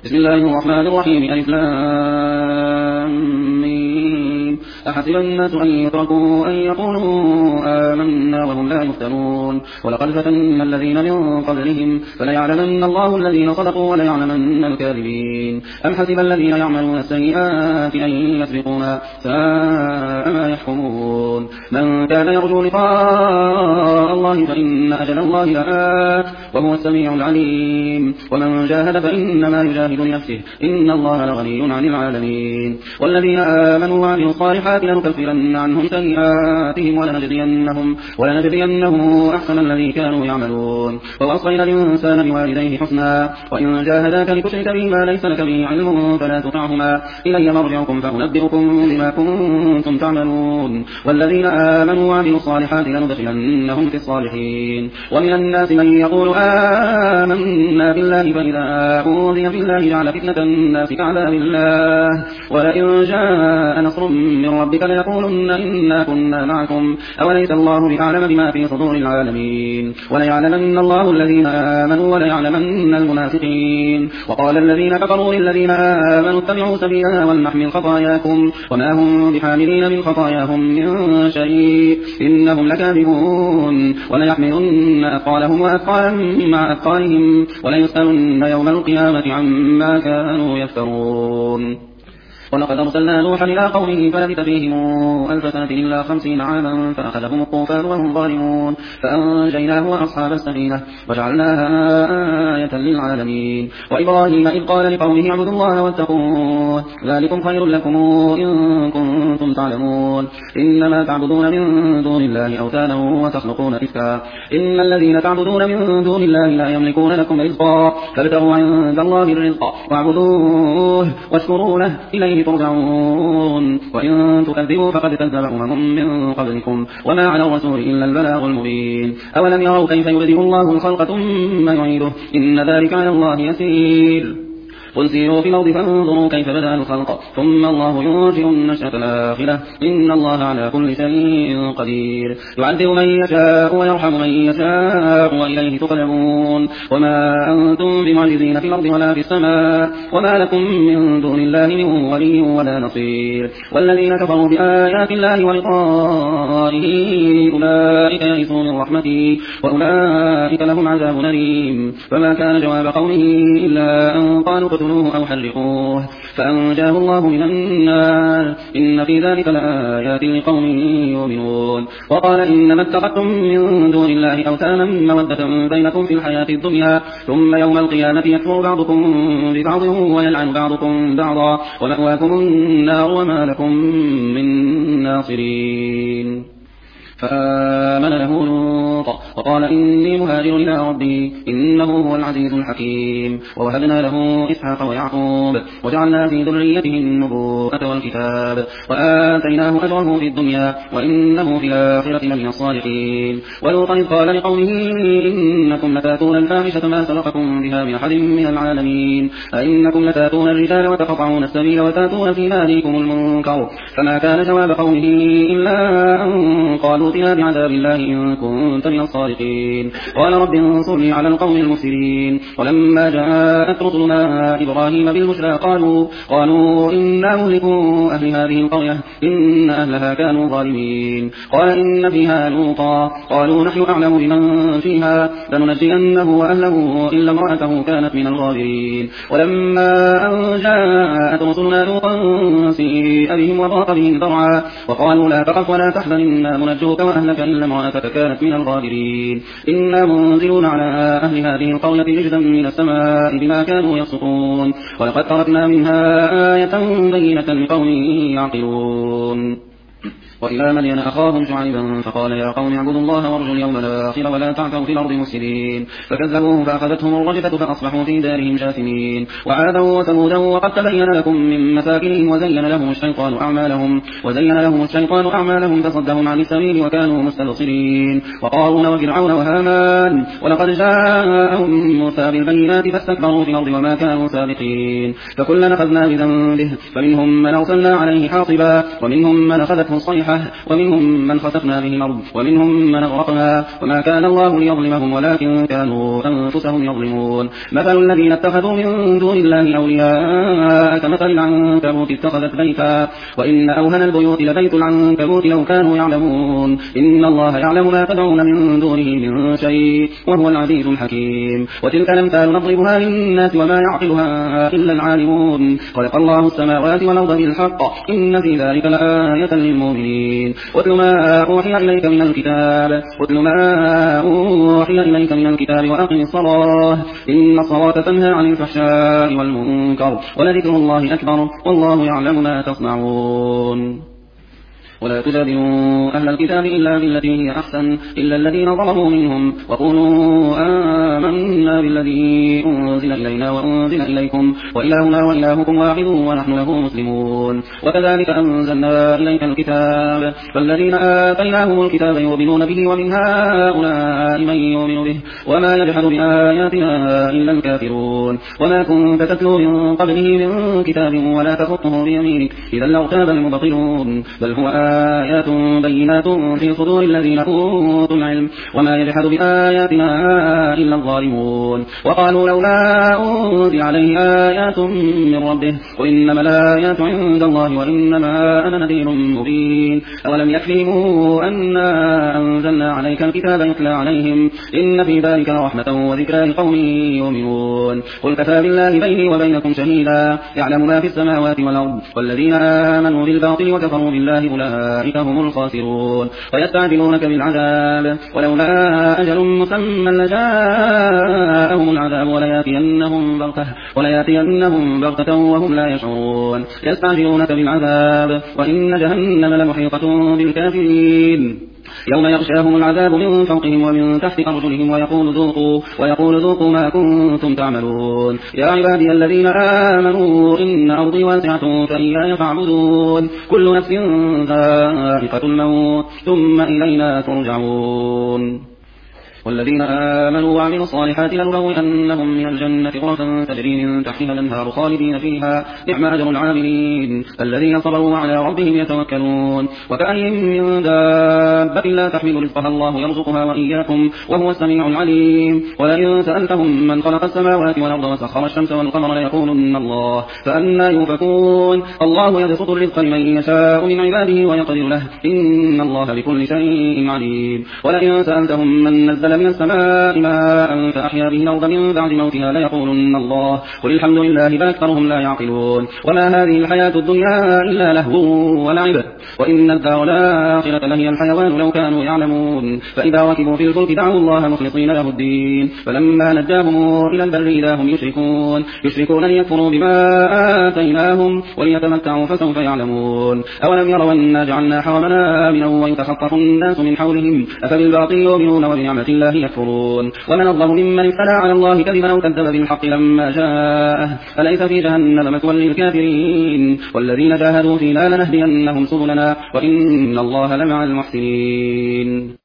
بسم الله الرحمن الرحيم. ألف لام ميم. أحسب الناس أن يتركوا أن يقولوا آمنا وهم لا يفتنون ولقد فتنا الذين من قبلهم فليعلمن الله الذين صدقوا وليعلمن الكاذبين. أم حسب الذين يعملون السيئات أن يسبقونا ساء ما يحكمون. من كان يرجو لقاء الله فإن أجل الله لآت وهو السميع العليم. ومن جاهد فإنما يجاهد لنفسه إن الله لغني عن العالمين. والذين آمنوا وعملوا الصالحات لنكفرن عنهم سيئاتهم ولنجزينهم أحسن الذي كانوا يعملون. ووصينا الإنسان بوالديه حسنا وإن جاهداك لتشرك بي ما ليس لك به علم فلا تطعهما إلي مرجعكم فأنبئكم بما كنتم تعملون. والذين آمنوا وعملوا الصالحات لندخلنهم في الصالحين. ومن الناس من يقول آمنا بالله فإذا أوذي في الله جعل فتنة الناس كعذاب الله ولئن جاء نصر من ربك ليقولن إنا كنا معكم أوليس الله بأعلم بما في صدور العالمين. وليعلمن الله الذين آمنوا وليعلمن المنافقين. وقال الذين كفروا للذين آمنوا اتبعوا سبيلنا ولنحمل خطاياكم وما هم بحاملين من خطاياهم من شيء إنهم لكاذبون. وليحملن أثقالهم وأثقالا مع أثقالهم وليسألن يوم القيامة عما كانوا يفترون. ولقد أرسلنا نوحا إلى قومه فلبث فيهم 1000 سنة إلا 50 عاما فأخذهم الطوفان وهم ظالمون فأنجيناه وأصحاب السفينة وجعلناها آية للعالمين. وإبراهيم إذ قال لقومه اعبدوا الله واتقوه ذلكم خير لكم إن كنتم تعلمون. إنما تعبدون من دون الله أوثانا وتخلقون إفكا إن الذين تعبدون من دون الله لا يملكون لكم رزقا فابتغوا عند الله الرزق واعبدوه واشكروا له إليه ترجعون. وإن تكذبوا فقد كذب أمم من قبلكم وما على الرسول إلا البلاغ المبين. أولم يروا كيف يبدئ الله الخلق ثم يعيده إن ذلك على الله يسير. قل سيروا في الأرض فانظروا كيف بدأ الخلق ثم الله ينشئ النشأة الآخرة إن الله على كل شيء قدير. يعذب من يشاء ويرحم من يشاء وإليه تقلبون. وما أنتم بمعجزين في الأرض ولا في السماء وما لكم من دون الله من ولي ولا نصير. والذين كفروا بآيات الله ولقائه أولئك يئسوا من رحمتي وأولئك لهم عذاب أليم. فما كان جواب قومه إلا أن قالوا اقتلوه أو حرقوه فأنجاه الله من النار إن في ذلك لآيات لقوم يؤمنون. وقال إنما اتخذتم من دون الله أوثانا مودة بينكم في الحياة الدنيا ثم يوم القيامة يكفر بعضكم ببعض ويلعن بعضكم بعضا ومأواكم النار وما لكم من ناصرين. فآمن له لوط وقال إني مهاجر إلى ربي إنه هو العزيز الحكيم. ووهبنا له إسحاق ويعقوب وجعلنا في ذريته النبوءة والكتاب وآتيناه أجره في الدنيا وإنه في الآخرة لمن الصالحين. ولوطا إذ قال لقومه إنكم لتأتون الفاحشة ما سبقكم بها من أحد من العالمين أئنكم لتأتون الرجال وتقطعون السبيل وتأتون في ناديكم المنكر. فما كان جواب قومه إلا أن قالوا ائتنا بعذاب الله إن كنت من الصادقين. قال رب انصرني على القوم المفسدين. ولما جاءت رسلنا إبراهيم بالبشرى قالوا إنا مهلكو أهل هذه القرية إن أهلها كانوا ظالمين. قال إن فيها لوطا قالوا نحن أعلم بمن فيها لننجينه وأهله إلا امرأته كانت من الغابرين. ولما أن جاءت رسلنا لوطا سيء بهم وضاق بهم ذرعا وقالوا لا تخف ولا تحزن إنا منجوك وأهلك إلا امرأتك كانت من الغابرين. إنا منزلون على أهل هذه القرية رجزا من السماء بما كانوا يفسقون. ولقد تركنا منها آية بينة لقوم يعقلون. وإلى مدين أخاهم شعيبا فقال يا قوم اعبدوا الله وارجوا اليوم الآخر ولا تعثوا في الأرض مفسدين. فكذبوه فأخذتهم الرجفة فأصبحوا في دارهم جاثمين. وعادا وثمودا وقد تبين لكم من مساكنهم وزين لهم الشيطان أعمالهم فصدهم عن السبيل وكانوا مستبصرين. وقارون وفرعون وهامان ولقد جاءهم موسى بالبينات فاستكبروا في الأرض وما كانوا سابقين. فكلا أخذنا بذنبه فمنهم من أرسلنا عليه حاصبا ومنهم من أخذته فأخذته الصيحة ومنهم من خسفنا به الأرض ومنهم من أغرقنا وما كان الله ليظلمهم ولكن كانوا أنفسهم يظلمون مثل الذين اتخذوا من دون الله أولياء كمثل العنكبوت اتخذت بيتا وإن أوهن البيوت لبيت العنكبوت لو كانوا يعلمون إن الله يعلم ما تدعون من دونه من شيء وهو العزيز الحكيم وتلك الأمثال نضربها للناس وما يعقلها إلا العالمون خلق الله السماوات والأرض بالحق إن في ذلك لآية للمؤمنين واتل ما أوحي إليك من الكتاب وأقم الصلاة إن الصلاة تنهى عن الفحشاء والمنكر ولذكر الله أكبر والله يعلم ما تصنعون ولا تجادلوا أهل الكتاب إلا بالتي هي أحسن إلا الذين ظلموا منهم وقولوا آمنا بالذي أنزل إلينا وأنزل إليكم وإلهنا وإلهكم واحد ونحن له مسلمون وكذلك أنزلنا إليك الكتاب فالذين آتيناهم الكتاب يؤمنون به ومن هؤلاء من يؤمن به وما يجحد بآياتنا إلا الكافرون وما كنت تتلو من قبله من كتاب ولا تخطه بيمينك إذا لارتاب المبطلون بل هو آيات بينات في صدور الذين أوتوا العلم وما يجحد بآياتنا إلا الظالمون وقالوا لولا أنزل عليه آيات من ربه وإنما الآيات عند الله وإنما أنا نذير مبين أولم يكفهم أنا أنزلنا عليك الكتاب يتلى عليهم إن في ذلك رحمة وذكرى لقوم يؤمنون قل كفى بالله بيني وبينكم شهيدا يعلم ما في السماوات والأرض والذين آمنوا بالباطل وكفروا بالله أولئك هم الخاسرون ويستعجلونك بالعذاب ولولا أجل مسمى لجاءهم العذاب ولياتينهم بغتة وهم لا يشعرون يستعجلونك بالعذاب وإن جهنم لمحيطة بالكافرين يوم يغشاهم العذاب من فوقهم ومن تحت أرجلهم ويقول ذوقوا ما كنتم تعملون يا عبادي الذين آمنوا إن أرضي واسعة فإياي فاعبدون كل نفس ذائقة الموت ثم إلينا ترجعون والذين آمنوا وعملوا الصالحات لنبوئنهم من الجنة غرفا تجري من تحتها الأنهار خالدين فيها نعم أجر العاملين الذين صبروا على ربهم يتوكلون وكأي من دابة لا تحمل رزقها الله يرزقها وإياكم وهو السميع العليم ولئن سألتهم من خلق السماوات والأرض وسخر الشمس والقمر ليقولن الله فأنى يؤفكون الله يبسط الرزق لمن يشاء من عباده ويقدر له إن الله بكل شيء عليم ولئن سألتهم من نزل من السماء ماء فأحيا به الأرض من بعد موتها ليقولن الله قل الحمد لله بل أكثرهم لا يعقلون وما هذه الحياة الدنيا إلا لهو ولعب وإن الدار الآخرة لهي الحيوان لو كانوا يعلمون فإذا ركبوا في الفلك دعوا الله مخلصين له الدين فلما نجاهم إلى البر إذا هم يشركون ليكفروا بما آتيناهم وليتمتعوا فسوف يعلمون أولم يروا أنا جعلنا حرمنا آمنا ويتخطف الناس من حولهم أفبالباطل يؤمنون وبنعمة الله يكفرون ومن أظلم ممن افترى على الله كذبا أو كذب بالحق لما جاءه أليس في جهنم مثوى للكافرين والذين جاهدوا فينا لنهدينهم سبلنا وإن الله لمع المحسنين